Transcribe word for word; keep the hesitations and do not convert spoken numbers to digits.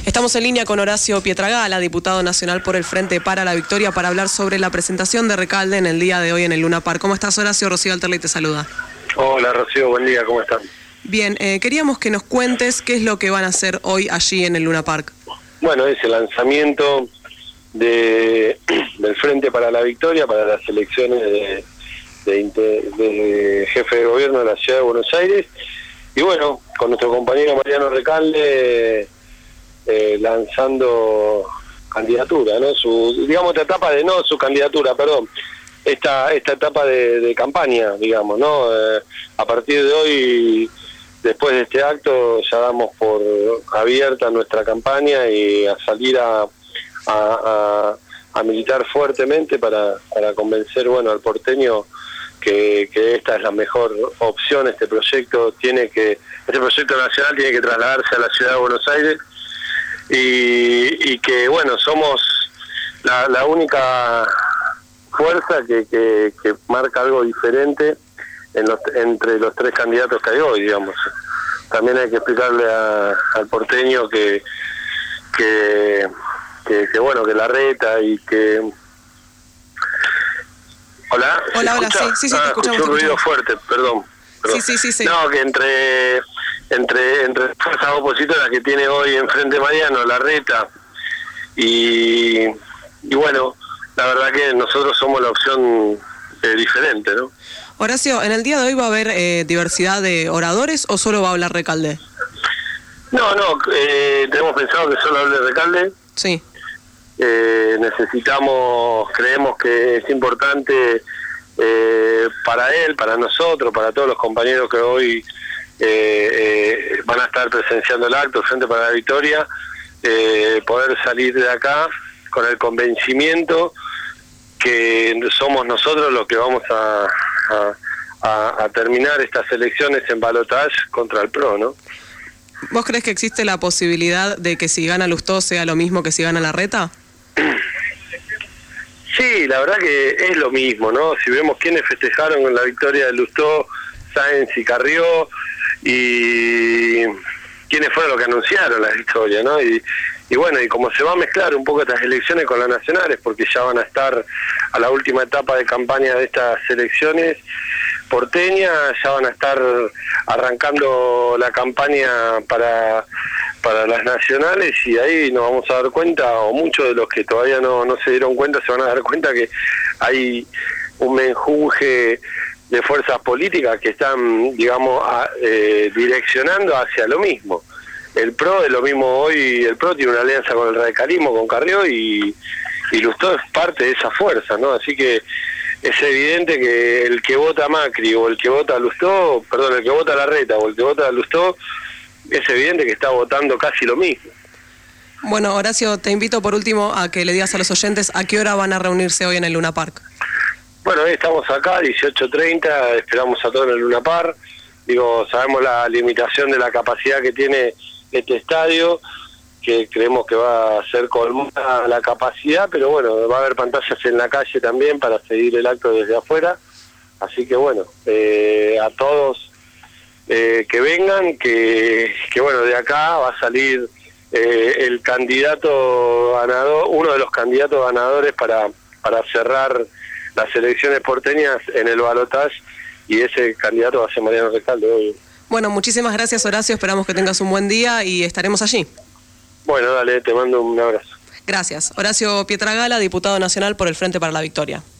Estamos en línea con Horacio Pietragala, diputado nacional por el Frente para la Victoria, para hablar sobre la presentación de Recalde en el día de hoy en el Luna Park. ¿Cómo estás, Horacio? Rocío Alterley te saluda. Hola, Rocío, buen día, ¿cómo están? Bien, eh, queríamos que nos cuentes qué es lo que van a hacer hoy allí en el Luna Park. Bueno, es el lanzamiento de, del Frente para la Victoria para las elecciones de, de, de jefe de gobierno de la Ciudad de Buenos Aires. Y bueno, con nuestro compañero Mariano Recalde eh, lanzando candidatura, ¿no? Su, digamos, esta etapa de, no su candidatura, perdón, esta esta etapa de, de campaña, digamos, ¿no? Eh, a partir de hoy, después de este acto, ya damos por abierta nuestra campaña y a salir a, a, a, a militar fuertemente para, para convencer, bueno, al porteño que, que esta es la mejor opción. Este proyecto tiene que, este proyecto nacional tiene que trasladarse a la Ciudad de Buenos Aires y, y que, bueno, somos la, la única fuerza que, que, que marca algo diferente en los, entre los tres candidatos que hay hoy, digamos. También hay que explicarle a, al porteño que, que, que, que, bueno, que Larreta y que... ¿Hola? Hola, hola, sí, sí, sí, ah, te escuchamos. Escuché un te ruido escuchamos. fuerte, perdón, perdón. Sí, sí, sí, sí. No, que entre entre entre las fuerzas opositoras que tiene hoy enfrente Mariano, Larreta, y, y bueno, la verdad que nosotros somos la opción eh, diferente, ¿no? Horacio, ¿en el día de hoy va a haber eh, diversidad de oradores o solo va a hablar Recalde? No, no, eh, tenemos pensado que solo hable Recalde. Sí. Eh, necesitamos, creemos que es importante eh, para él, para nosotros, para todos los compañeros que hoy eh, eh, van a estar presenciando el acto Frente para la Victoria, eh, poder salir de acá con el convencimiento que somos nosotros los que vamos a, a, a, a terminar estas elecciones en balotaje contra el P R O, ¿no? ¿Vos crees que existe la posibilidad de que si gana Lustó sea lo mismo que si gana Larreta? Sí, la verdad que es lo mismo, ¿no? Si vemos quiénes festejaron con la victoria de Lustó, Sáenz y Carrió, y quiénes fueron los que anunciaron la victoria, ¿no? Y, y bueno, y como se va a mezclar un poco estas elecciones con las nacionales, porque ya van a estar a la última etapa de campaña de estas elecciones porteñas, ya van a estar arrancando la campaña para para las nacionales, y ahí nos vamos a dar cuenta, o muchos de los que todavía no, no se dieron cuenta se van a dar cuenta que hay un menjunje de fuerzas políticas que están, digamos, a, eh, direccionando hacia lo mismo. El P R O es lo mismo hoy, el P R O tiene una alianza con el radicalismo, con Carrió, y, y Lustó es parte de esa fuerza, ¿no? Así que es evidente que el que vota Macri o el que vota Lustó, perdón, el que vota Larreta o el que vota Lustó, es evidente que está votando casi lo mismo. Bueno, Horacio, te invito por último a que le digas a los oyentes a qué hora van a reunirse hoy en el Luna Park. Bueno, hoy estamos acá, dieciocho treinta, esperamos a todos en el Luna Park. Digo, sabemos la limitación de la capacidad que tiene este estadio, que creemos que va a ser colmada la capacidad, pero bueno, va a haber pantallas en la calle también para seguir el acto desde afuera. Así que bueno, eh, a todos eh, que vengan, que, que bueno, de acá va a salir eh, el candidato ganador, uno de los candidatos ganadores para, para cerrar las elecciones porteñas en el balotaje, y ese candidato va a ser Mariano Recalde hoy. Bueno, muchísimas gracias, Horacio, esperamos que tengas un buen día y estaremos allí. Bueno, dale, te mando un abrazo. Gracias. Horacio Pietragala, diputado nacional por el Frente para la Victoria.